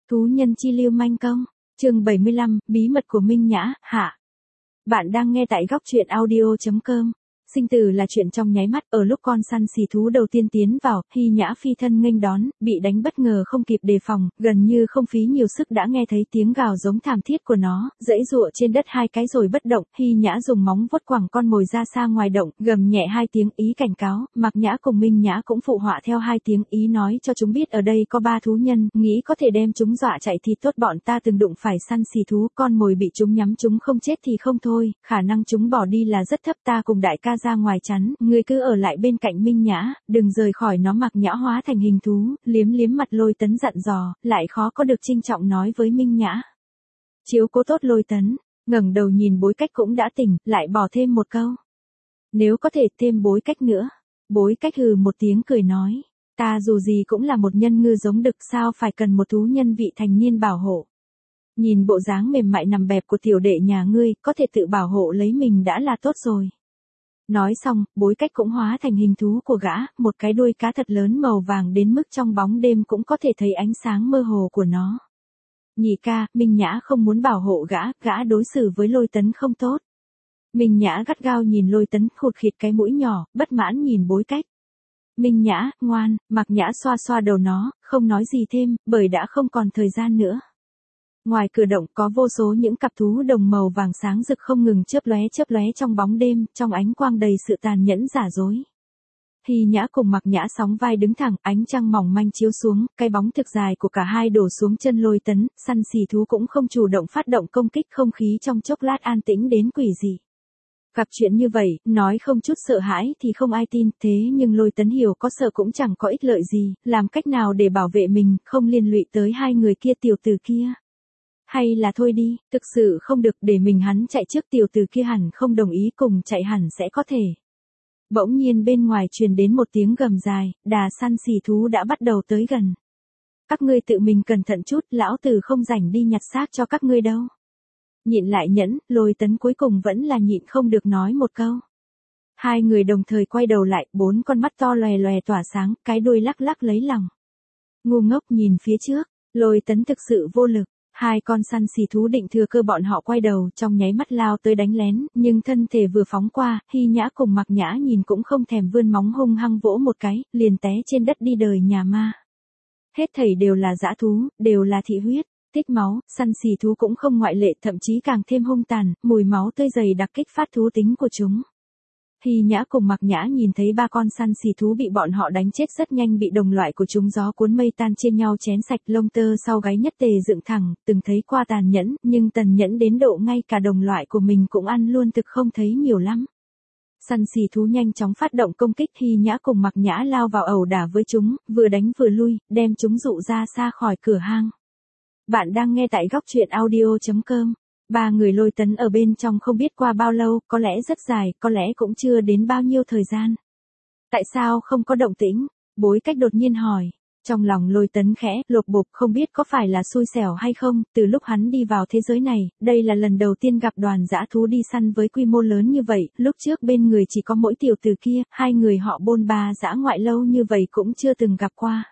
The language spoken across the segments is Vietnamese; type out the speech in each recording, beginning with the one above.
Thú nhân chi lưu manh công, chương 75, bí mật của Minh Nhã, hạ. Bạn đang nghe tại góc truyện audio.com. Sinh tử là chuyện trong nháy mắt, ở lúc con săn xỉ thú đầu tiên tiến vào, Hy Nhã phi thân nghênh đón, bị đánh bất ngờ không kịp đề phòng, gần như không phí nhiều sức đã nghe thấy tiếng gào giống thảm thiết của nó, giãy giụa trên đất hai cái rồi bất động, Hy Nhã dùng móng vuốt quẳng con mồi ra xa ngoài động, gầm nhẹ hai tiếng ý cảnh cáo, Mạc Nhã cùng Minh Nhã cũng phụ họa theo hai tiếng ý nói cho chúng biết ở đây có 3 thú nhân, nghĩ có thể đem chúng dọa chạy thì tốt, bọn ta từng đụng phải săn xỉ thú, con mồi bị chúng nhắm chúng không chết thì không thôi, khả năng chúng bỏ đi là rất thấp, ta cùng đại ca ra ngoài chắn, ngươi cứ ở lại bên cạnh Minh Nhã, đừng rời khỏi nó. Mạc Nhã hóa thành hình thú, liếm liếm mặt Lôi Tấn dặn dò, lại khó có được trinh trọng nói với Minh Nhã. Chiếu cố tốt Lôi Tấn, ngẩng đầu nhìn Bối Cách cũng đã tỉnh, lại bỏ thêm một câu. Nếu có thể thêm Bối Cách nữa. Bối Cách hừ một tiếng cười nói, ta dù gì cũng là một nhân ngư giống đực, sao phải cần một thú nhân vị thành niên bảo hộ. Nhìn bộ dáng mềm mại nằm bẹp của tiểu đệ nhà ngươi, có thể tự bảo hộ lấy mình đã là tốt rồi. Nói xong, Bối Cách cũng hóa thành hình thú của gã, một cái đuôi cá thật lớn màu vàng đến mức trong bóng đêm cũng có thể thấy ánh sáng mơ hồ của nó. Nhị ca, Minh Nhã không muốn bảo hộ gã đối xử với Lôi Tấn không tốt. Minh Nhã gắt gao nhìn Lôi Tấn, khụt khịt cái mũi nhỏ, bất mãn nhìn Bối Cách. Minh Nhã, ngoan, Mạc Nhã xoa xoa đầu nó, không nói gì thêm, bởi đã không còn thời gian nữa. Ngoài cửa động có vô số những cặp thú đồng màu vàng sáng rực không ngừng chớp lóe trong bóng đêm, trong ánh quang đầy sự tàn nhẫn giả dối. Hy Nhã cùng Mạc Nhã sóng vai đứng thẳng, ánh trăng mỏng manh chiếu xuống, cái bóng thực dài của cả hai đổ xuống chân Lôi Tấn, săn xỉ thú cũng không chủ động phát động công kích, không khí trong chốc lát an tĩnh đến quỷ dị. Gặp chuyện như vậy, nói không chút sợ hãi thì không ai tin, thế nhưng Lôi Tấn hiểu có sợ cũng chẳng có ích lợi gì, làm cách nào để bảo vệ mình, không liên lụy tới hai người kia tiểu tử kia. Hay là thôi đi, thực sự không được, để mình hắn chạy trước, tiểu tử kia hẳn không đồng ý, cùng chạy hẳn sẽ có thể. Bỗng nhiên bên ngoài truyền đến một tiếng gầm dài, đà săn xỉ thú đã bắt đầu tới gần. Các ngươi tự mình cẩn thận chút, lão tử không rảnh đi nhặt xác cho các ngươi đâu. Nhịn lại nhẫn, Lôi Tấn cuối cùng vẫn là nhịn không được nói một câu. Hai người đồng thời quay đầu lại, 4 con mắt to lòe lòe tỏa sáng, cái đuôi lắc lắc lấy lòng. Ngu ngốc nhìn phía trước, Lôi Tấn thực sự vô lực. Hai con săn xỉ thú định thừa cơ bọn họ quay đầu, trong nháy mắt lao tới đánh lén, nhưng thân thể vừa phóng qua, Hy Nhã cùng Mạc Nhã nhìn cũng không thèm vươn móng hung hăng vỗ một cái, liền té trên đất đi đời nhà ma. Hết thảy đều là dã thú, đều là thị huyết, tích máu, săn xỉ thú cũng không ngoại lệ, thậm chí càng thêm hung tàn, mùi máu tươi dày đặc kích phát thú tính của chúng. Hy Nhã cùng Mạc Nhã nhìn thấy 3 con săn xỉ thú bị bọn họ đánh chết rất nhanh, bị đồng loại của chúng gió cuốn mây tan chia nhau chén sạch, lông tơ sau gáy nhất tề dựng thẳng, từng thấy qua tàn nhẫn, nhưng tàn nhẫn đến độ ngay cả đồng loại của mình cũng ăn luôn, thực không thấy nhiều lắm. Săn xỉ thú nhanh chóng phát động công kích, Hy Nhã cùng Mạc Nhã lao vào ẩu đả với chúng, vừa đánh vừa lui, đem chúng dụ ra xa khỏi cửa hang. Bạn đang nghe tại góc truyện audio.com. 3 người Lôi Tấn ở bên trong không biết qua bao lâu, có lẽ rất dài, có lẽ cũng chưa đến bao nhiêu thời gian. Tại sao không có động tĩnh? Bối Cách đột nhiên hỏi. Trong lòng Lôi Tấn khẽ lột bột, không biết có phải là xui xẻo hay không, từ lúc hắn đi vào thế giới này, đây là lần đầu tiên gặp đoàn dã thú đi săn với quy mô lớn như vậy, lúc trước bên người chỉ có mỗi tiểu tử kia, hai người họ bôn ba dã ngoại lâu như vậy cũng chưa từng gặp qua.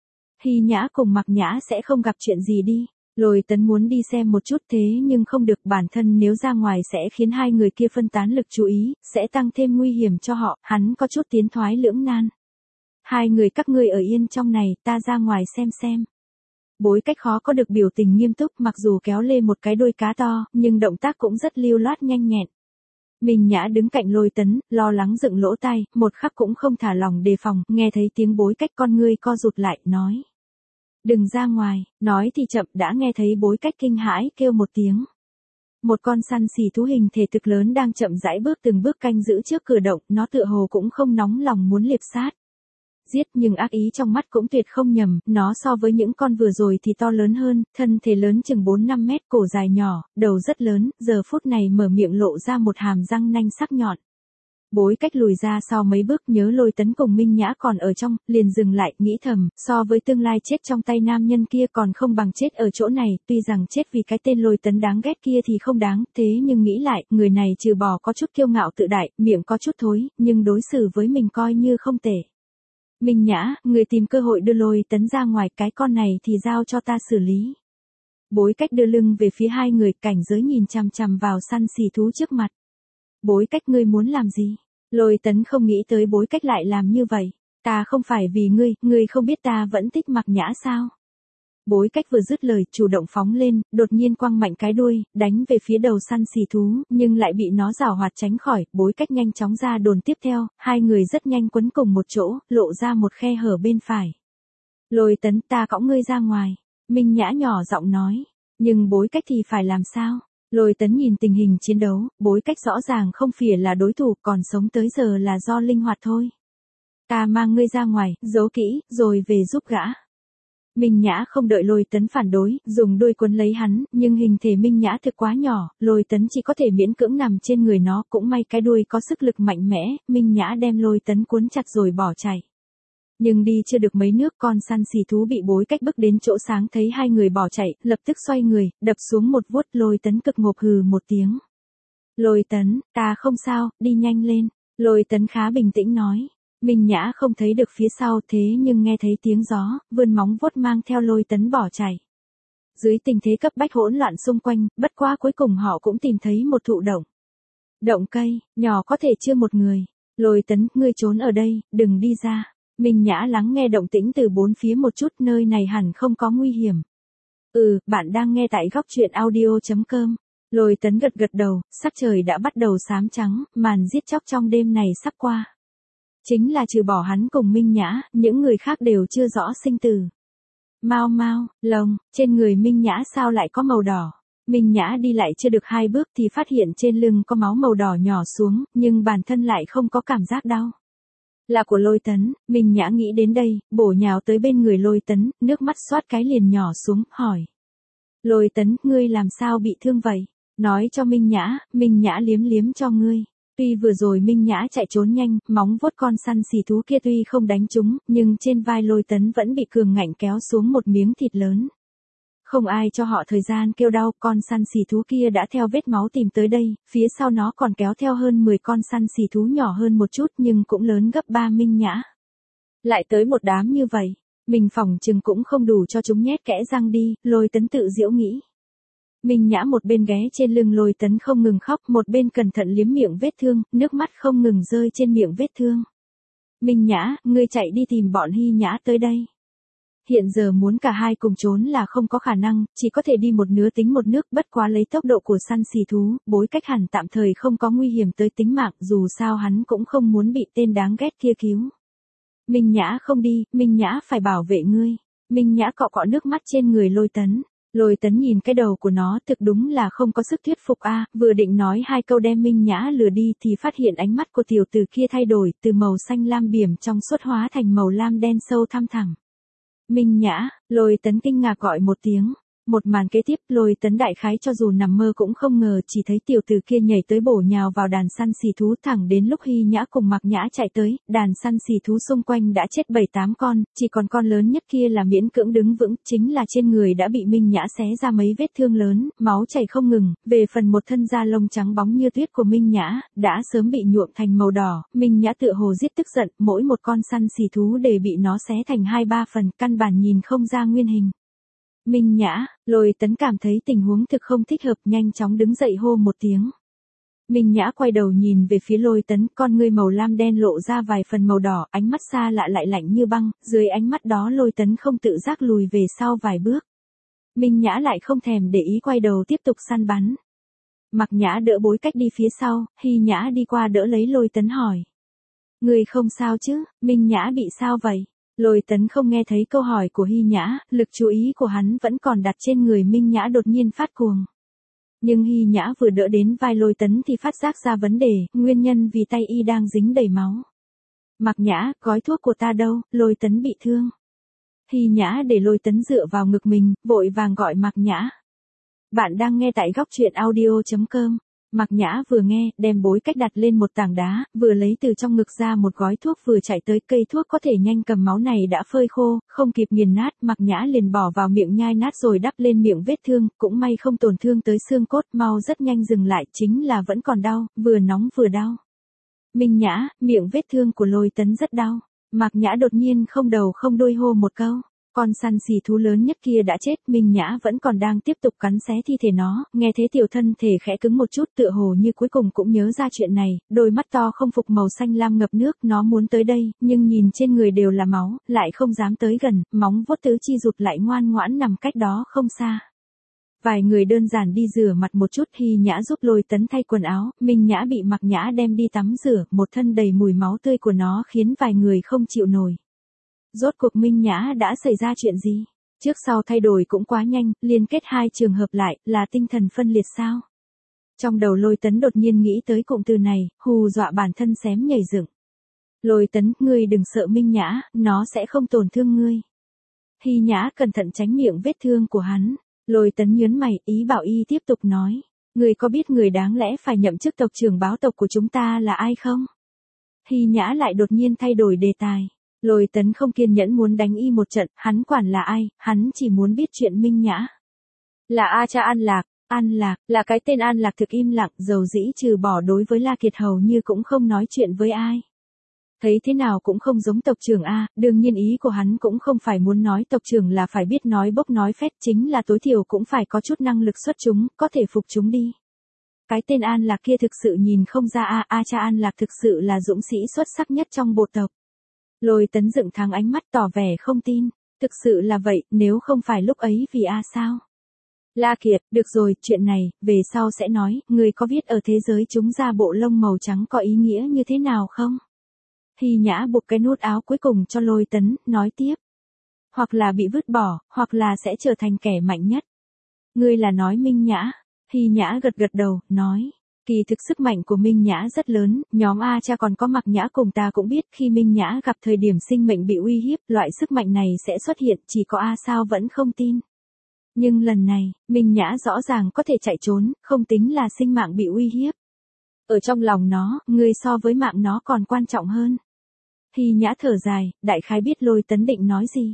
Hy Nhã cùng Mạc Nhã sẽ không gặp chuyện gì đi. Lôi Tấn muốn đi xem một chút, thế nhưng không được, bản thân nếu ra ngoài sẽ khiến hai người kia phân tán lực chú ý, sẽ tăng thêm nguy hiểm cho họ, hắn có chút tiến thoái lưỡng nan. Hai người các ngươi ở yên trong này, ta ra ngoài xem. Bối Cách khó có được biểu tình nghiêm túc, mặc dù kéo lê một cái đuôi cá to, nhưng động tác cũng rất lưu loát nhanh nhẹn. Minh Nhã đứng cạnh Lôi Tấn, lo lắng dựng lỗ tai, một khắc cũng không thả lòng đề phòng, nghe thấy tiếng Bối Cách con ngươi co rụt lại, nói. Đừng ra ngoài, nói thì chậm, đã nghe thấy Bối Cách kinh hãi kêu một tiếng. Một con săn xỉ thú hình thể thực lớn đang chậm rãi bước từng bước canh giữ trước cửa động, nó tựa hồ cũng không nóng lòng muốn liệp sát. Giết, nhưng ác ý trong mắt cũng tuyệt không nhầm, nó so với những con vừa rồi thì to lớn hơn, thân thể lớn chừng 4-5 mét, cổ dài nhỏ, đầu rất lớn, giờ phút này mở miệng lộ ra một hàm răng nanh sắc nhọn. Bối Cách lùi ra sau mấy bước, nhớ Lôi Tấn cùng Minh Nhã còn ở trong, liền dừng lại, nghĩ thầm, so với tương lai chết trong tay nam nhân kia còn không bằng chết ở chỗ này, tuy rằng chết vì cái tên Lôi Tấn đáng ghét kia thì không đáng, thế nhưng nghĩ lại, người này trừ bỏ có chút kiêu ngạo tự đại, miệng có chút thối, nhưng đối xử với mình coi như không tệ. Minh Nhã, người tìm cơ hội đưa Lôi Tấn ra ngoài, cái con này thì giao cho ta xử lý. Bối cách đưa lưng về phía hai người, cảnh giới nhìn chằm chằm vào săn xì thú trước mặt. Bối cách, ngươi muốn làm gì? Lôi Tấn không nghĩ tới Bối cách lại làm như vậy. Ta không phải vì ngươi không biết ta vẫn thích Mạc Nhã sao? Bối cách vừa dứt lời, chủ động phóng lên, đột nhiên quăng mạnh cái đuôi, đánh về phía đầu săn xì thú, nhưng lại bị nó giảo hoạt tránh khỏi. Bối cách nhanh chóng ra đồn tiếp theo, hai người rất nhanh quấn cùng một chỗ, lộ ra một khe hở bên phải. Lôi Tấn, ta cõng ngươi ra ngoài. Minh Nhã nhỏ giọng nói. Nhưng Bối cách thì phải làm sao? Lôi Tấn nhìn tình hình chiến đấu, Bối cách rõ ràng không phải là đối thủ, còn sống tới giờ là do linh hoạt thôi. Ta mang ngươi ra ngoài, giấu kỹ, rồi về giúp gã. Minh Nhã không đợi Lôi Tấn phản đối, dùng đuôi quấn lấy hắn, nhưng hình thể Minh Nhã thực quá nhỏ, Lôi Tấn chỉ có thể miễn cưỡng nằm trên người nó, cũng may cái đuôi có sức lực mạnh mẽ, Minh Nhã đem Lôi Tấn cuốn chặt rồi bỏ chạy. Nhưng đi chưa được mấy nước, con săn xì thú bị Bối cách bước đến chỗ sáng, thấy hai người bỏ chạy, lập tức xoay người, đập xuống một vuốt. Lôi Tấn cực ngộp hừ một tiếng. Lôi Tấn, ta không sao, đi nhanh lên. Lôi Tấn khá bình tĩnh nói. Minh Nhã không thấy được phía sau, thế nhưng nghe thấy tiếng gió, vươn móng vuốt mang theo Lôi Tấn bỏ chạy. Dưới tình thế cấp bách hỗn loạn xung quanh, bất quá cuối cùng họ cũng tìm thấy một thụ động. Động cây, nhỏ có thể chưa một người. Lôi Tấn, ngươi trốn ở đây, đừng đi ra. Minh Nhã lắng nghe động tĩnh từ bốn phía một chút, nơi này hẳn không có nguy hiểm. Bạn đang nghe tại góc truyện audio.com. Lôi Tấn gật gật đầu, sắc trời đã bắt đầu xám trắng, màn giết chóc trong đêm này sắp qua. Chính là trừ bỏ hắn cùng Minh Nhã, những người khác đều chưa rõ sinh tử. Mau, lông, trên người Minh Nhã sao lại có màu đỏ? Minh Nhã đi lại chưa được 2 bước thì phát hiện trên lưng có máu màu đỏ nhỏ xuống, nhưng bản thân lại không có cảm giác đau. Là của Lôi Tấn. Minh Nhã nghĩ đến đây, bổ nhào tới bên người Lôi Tấn, nước mắt xoát cái liền nhỏ xuống, hỏi. Lôi Tấn, ngươi làm sao bị thương vậy? Nói cho Minh Nhã liếm liếm cho ngươi. Tuy vừa rồi Minh Nhã chạy trốn nhanh, móng vuốt con săn xì thú kia tuy không đánh trúng, nhưng trên vai Lôi Tấn vẫn bị cường ngạnh kéo xuống một miếng thịt lớn. Không ai cho họ thời gian kêu đau, con săn xì thú kia đã theo vết máu tìm tới đây, phía sau nó còn kéo theo hơn 10 con săn xì thú nhỏ hơn một chút nhưng cũng lớn gấp 3 Minh Nhã. Lại tới một đám như vậy, mình phỏng chừng cũng không đủ cho chúng nhét kẽ răng đi, Lôi Tấn tự giễu nghĩ. Minh Nhã một bên ghé trên lưng Lôi Tấn không ngừng khóc, một bên cẩn thận liếm miệng vết thương, nước mắt không ngừng rơi trên miệng vết thương. Minh Nhã, ngươi chạy đi tìm bọn Hy Nhã tới đây. Hiện giờ muốn cả hai cùng trốn là không có khả năng, chỉ có thể đi một nửa tính một nước, bất quá lấy tốc độ của săn xì thú, Bối cách hẳn tạm thời không có nguy hiểm tới tính mạng, dù sao hắn cũng không muốn bị tên đáng ghét kia cứu. Minh Nhã không đi, Minh Nhã phải bảo vệ ngươi. Minh Nhã cọ cọ nước mắt trên người Lôi Tấn. Lôi Tấn nhìn cái đầu của nó, thực đúng là không có sức thuyết phục vừa định nói 2 câu đem Minh Nhã lừa đi thì phát hiện ánh mắt của tiểu tử kia thay đổi, từ màu xanh lam biểm trong suốt hóa thành màu lam đen sâu thăm thẳm. Minh Nhã, Lôi Tấn kinh ngạc gọi một tiếng. Một màn kế tiếp, Lôi Tấn đại khái cho dù nằm mơ cũng không ngờ, chỉ thấy tiểu tử kia nhảy tới bổ nhào vào đàn săn xì thú, thẳng đến lúc Hy Nhã cùng Mạc Nhã chạy tới, đàn săn xì thú xung quanh đã chết 7-8 con, chỉ còn con lớn nhất kia là miễn cưỡng đứng vững, chính là trên người đã bị Minh Nhã xé ra mấy vết thương lớn, máu chảy không ngừng, về phần một thân da lông trắng bóng như tuyết của Minh Nhã, đã sớm bị nhuộm thành màu đỏ. Minh Nhã tựa hồ giết tức giận, mỗi một con săn xì thú đều bị nó xé thành 2-3 phần, căn bản nhìn không ra nguyên hình. Minh Nhã, Lôi Tấn cảm thấy tình huống thực không thích hợp, nhanh chóng đứng dậy hô một tiếng. Minh Nhã quay đầu nhìn về phía Lôi Tấn, con ngươi màu lam đen lộ ra vài phần màu đỏ, ánh mắt xa lạ lại lạnh như băng, dưới ánh mắt đó Lôi Tấn không tự giác lùi về sau vài bước. Minh Nhã lại không thèm để ý quay đầu tiếp tục săn bắn. Mạc Nhã đỡ Bối cách đi phía sau, Hy Nhã đi qua đỡ lấy Lôi Tấn hỏi. Người không sao chứ? Minh Nhã bị sao vậy? Lôi Tấn không nghe thấy câu hỏi của Hy Nhã, lực chú ý của hắn vẫn còn đặt trên người Minh Nhã, đột nhiên phát cuồng. Nhưng Hy Nhã vừa đỡ đến vai Lôi Tấn thì phát giác ra vấn đề, nguyên nhân vì tay y đang dính đầy máu. Mạc Nhã, gói thuốc của ta đâu? Lôi Tấn bị thương. Hy Nhã để Lôi Tấn dựa vào ngực mình, vội vàng gọi Mạc Nhã. Bạn đang nghe tại góc truyện audio.com. Mạc Nhã vừa nghe, đem Bối cách đặt lên một tảng đá, vừa lấy từ trong ngực ra một gói thuốc, vừa chạy tới cây thuốc có thể nhanh cầm máu này đã phơi khô, không kịp nghiền nát, Mạc Nhã liền bỏ vào miệng nhai nát rồi đắp lên miệng vết thương, cũng may không tổn thương tới xương cốt, mau rất nhanh dừng lại, chính là vẫn còn đau, vừa nóng vừa đau. Minh Nhã, miệng vết thương của Lôi Tấn rất đau. Mạc Nhã đột nhiên không đầu không đuôi hô một câu. Con săn xì thú lớn nhất kia đã chết, Minh Nhã vẫn còn đang tiếp tục cắn xé thi thể nó, nghe thế tiểu thân thể khẽ cứng một chút, tựa hồ như cuối cùng cũng nhớ ra chuyện này, đôi mắt to không phục màu xanh lam ngập nước, nó muốn tới đây, nhưng nhìn trên người đều là máu, lại không dám tới gần, móng vuốt tứ chi rụt lại ngoan ngoãn nằm cách đó không xa. Vài người đơn giản đi rửa mặt một chút, Hy Nhã giúp Lôi Tấn thay quần áo, Minh Nhã bị Mặc Nhã đem đi tắm rửa, một thân đầy mùi máu tươi của nó khiến vài người không chịu nổi. Rốt cuộc Minh Nhã đã xảy ra chuyện gì? Trước sau thay đổi cũng quá nhanh, liên kết hai trường hợp lại, là tinh thần phân liệt sao? Trong đầu Lôi Tấn đột nhiên nghĩ tới cụm từ này, hù dọa bản thân xém nhảy dựng. Lôi Tấn, ngươi đừng sợ Minh Nhã, nó sẽ không tổn thương ngươi. Hy Nhã cẩn thận tránh miệng vết thương của hắn. Lôi Tấn nhớn mày, ý bảo y tiếp tục nói. Ngươi có biết người đáng lẽ phải nhậm chức tộc trưởng báo tộc của chúng ta là ai không? Hy Nhã lại đột nhiên thay đổi đề tài. Lôi Tấn không kiên nhẫn muốn đánh y một trận, hắn quản là ai, hắn chỉ muốn biết chuyện Minh Nhã. Là A Cha An Lạc, là cái tên An Lạc thực im lặng, dầu dĩ trừ bỏ đối với La Kiệt hầu như cũng không nói chuyện với ai. Thấy thế nào cũng không giống tộc trưởng A, đương nhiên ý của hắn cũng không phải muốn nói tộc trưởng là phải biết nói bốc nói phét, chính là tối thiểu cũng phải có chút năng lực xuất chúng, có thể phục chúng đi. Cái tên An Lạc kia thực sự nhìn không ra A Cha An Lạc thực sự là dũng sĩ xuất sắc nhất trong bộ tộc. Lôi Tấn dựng thẳng ánh mắt tỏ vẻ không tin, thực sự là vậy, nếu không phải lúc ấy vì sao? La Kiệt, được rồi, chuyện này, về sau sẽ nói, người có biết ở thế giới chúng ra bộ lông màu trắng có ý nghĩa như thế nào không? Hy Nhã buộc cái nút áo cuối cùng cho Lôi Tấn, nói tiếp. Hoặc là bị vứt bỏ, hoặc là sẽ trở thành kẻ mạnh nhất. Ngươi là nói Minh Nhã. Hy Nhã gật đầu, nói. Kỳ thực sức mạnh của Minh Nhã rất lớn, nhóm A Cha còn có Mặc Nhã cùng ta cũng biết khi Minh Nhã gặp thời điểm sinh mệnh bị uy hiếp, loại sức mạnh này sẽ xuất hiện, chỉ có A sao vẫn không tin. Nhưng lần này, Minh Nhã rõ ràng có thể chạy trốn, không tính là sinh mạng bị uy hiếp. Ở trong lòng nó, ngươi so với mạng nó còn quan trọng hơn. Hy Nhã thở dài, đại khái biết Lôi Tấn định nói gì.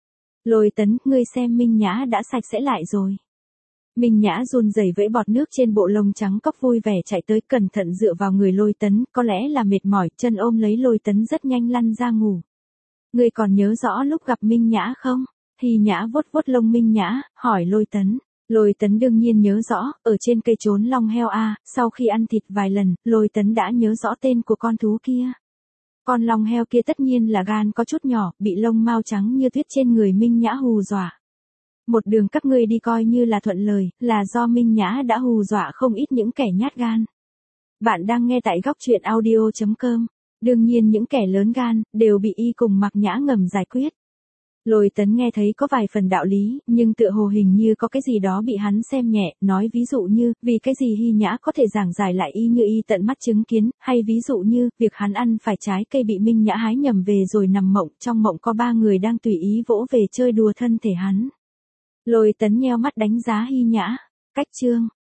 Lôi Tấn, ngươi xem Minh Nhã đã sạch sẽ lại rồi. Minh Nhã run rẩy vẫy bọt nước trên bộ lông trắng cóc vui vẻ chạy tới cẩn thận dựa vào người Lôi Tấn, có lẽ là mệt mỏi, chân ôm lấy Lôi Tấn rất nhanh lăn ra ngủ. Ngươi còn nhớ rõ lúc gặp Minh Nhã không? Hy Nhã vuốt vuốt lông Minh Nhã, hỏi Lôi Tấn. Lôi Tấn đương nhiên nhớ rõ, ở trên cây trốn long heo sau khi ăn thịt vài lần, Lôi Tấn đã nhớ rõ tên của con thú kia. Con long heo kia tất nhiên là gan có chút nhỏ, bị lông mao trắng như tuyết trên người Minh Nhã hù dọa. Một đường các ngươi đi coi như là thuận lời, là do Minh Nhã đã hù dọa không ít những kẻ nhát gan. Bạn đang nghe tại góc truyện audio.com. Đương nhiên những kẻ lớn gan, đều bị y cùng Mặc Nhã ngầm giải quyết. Lôi Tấn nghe thấy có vài phần đạo lý, nhưng tựa hồ hình như có cái gì đó bị hắn xem nhẹ, nói ví dụ như, vì cái gì Hy Nhã có thể giảng giải lại y như y tận mắt chứng kiến, hay ví dụ như, việc hắn ăn phải trái cây bị Minh Nhã hái nhầm về rồi nằm mộng, trong mộng có 3 người đang tùy ý vỗ về chơi đùa thân thể hắn. Lôi Tấn nheo mắt đánh giá Hy Nhã. Cách chương.